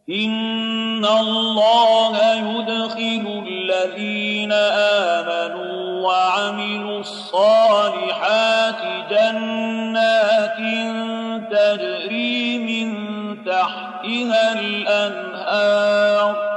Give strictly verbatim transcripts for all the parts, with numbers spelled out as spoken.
إن الله يدخل الذين آمنوا وعملوا الصالحات جنات تجري من تحتها الأنهار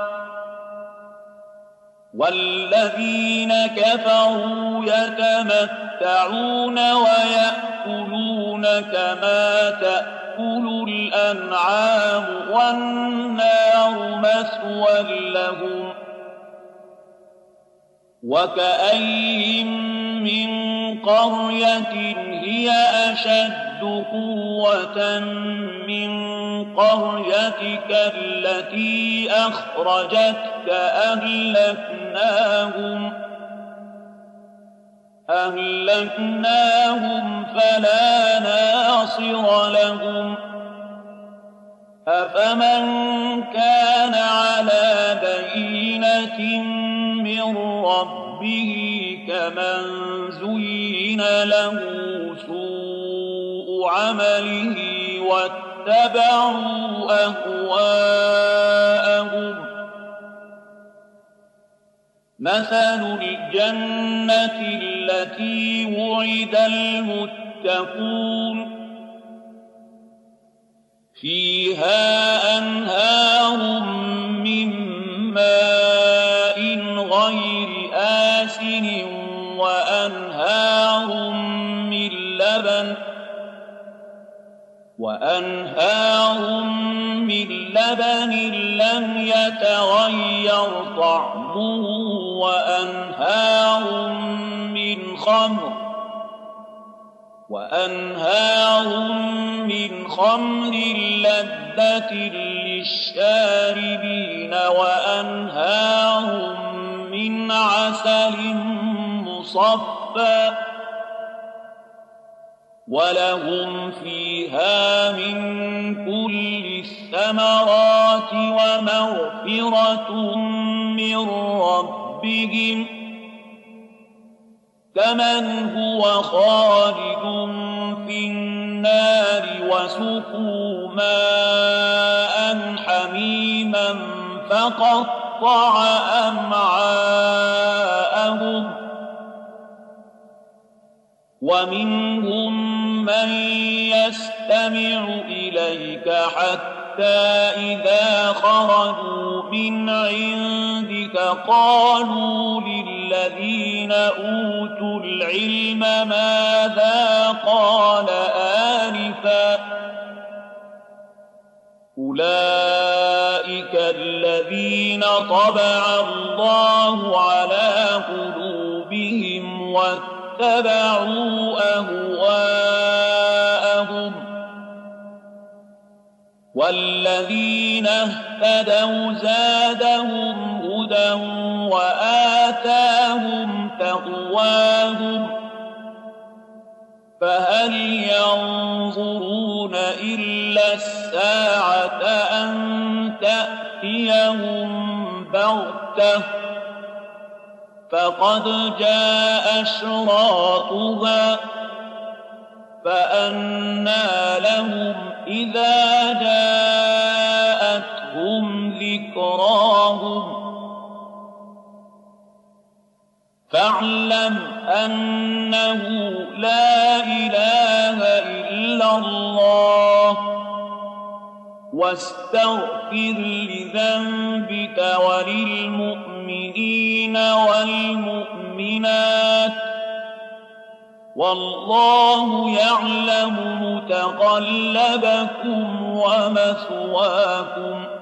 والذين كفروا يتمتعون ويأكلون كما تأكل الأنعام والنار مثوى لهم وكأين من قرية هي أشد قوة من قريتك التي أخرجتك أهلكناهم أهلكناهم فلا ناصر لهم أفمن كان على بينة من ربه كمن زين له سوء عمله واتبعوا أهواءهم مثل الجنة التي وعد المتقون فيها أنهار من ماء غير آسن وأنهار من لبن وأنهار من لبن لم يتغير طعمه وأنهار من خمر وأنهار من خمر لذة للشاربين وأنهار من عسل مصفى ولهم فيها من كل الثمرات ومغفرة من ربهم كمن هو خالد في النار وسقوا ماء حميما فقطع أمعاءهم ومنهم من يستمع إليك حتى إذا خرجوا من عندك قالوا للذين أوتوا العلم ماذا قال آنفا أولئك الذين طبع الله على قلوبهم واتبعوا أهواءهم والذين اهتدوا زادهم هدى وآتاهم تقواهم فهل ينظرون إلا الساعة أن تأتيهم بغتة فقد جاء أشراطها فأنى لهم إذا جاءتهم ذكراهم فاعلم أنه لا إله إلا الله واستغفر لذنبك وللمؤمنين والمؤمنات والله يعلم متقلبكم ومثواكم